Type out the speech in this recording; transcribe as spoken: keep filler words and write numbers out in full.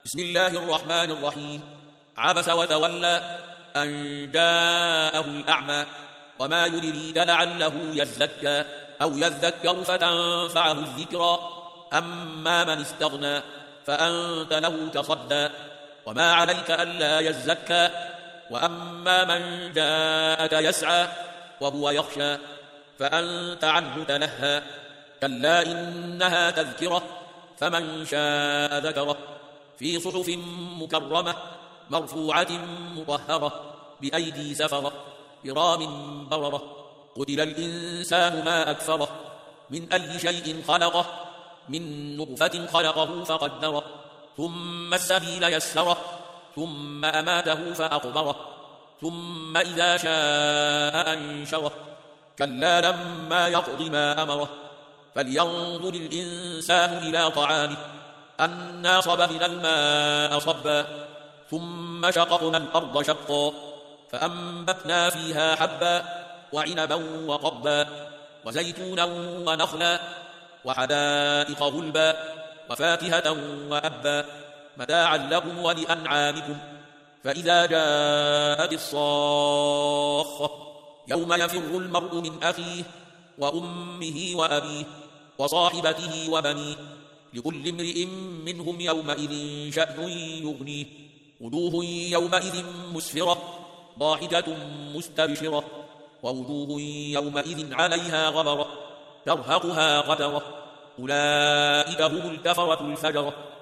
بسم الله الرحمن الرحيم. عبس وتولى أن جاءه الأعمى وما يدريك لعله يزكى أو يذكر فتنفعه الذكرى أما من استغنى فأنت له تصدى وما عليك ألا يزكى وأما من جاءك يسعى وهو يخشى فأنت عنه تلهى كلا إنها تذكرة فمن شاء ذكره في صحف مكرمة مرفوعة مطهرة بأيدي سفرة كرام بررة قتل الإنسان ما أكفره من أي شيء خلقه من نطفة خلقه فقدره ثم السبيل يسره ثم أماته فأقبره ثم إذا شاء أنشره كلا لما يقض ما أمره فلينظر الإنسان إلى طعامه أنا صببنا الماء صبا ثم شققنا الأرض شقا فأنبتنا فيها حبا وعنبا وقضبا وزيتونا ونخلا وحدائق غلبا وفاكهة وأبا متاعا لكم ولأنعامكم فإذا جاءت الصاخة يوم يفر المرء من أخيه وأمه وأبيه وصاحبته وبنيه لكل امرئ منهم يومئذ شأن يغنيه وجوه يومئذ مسفرة ضاحكة مستبشرة ووجوه يومئذ عليها غبرة ترهقها قترة أولئك هم الكفرة الفجرة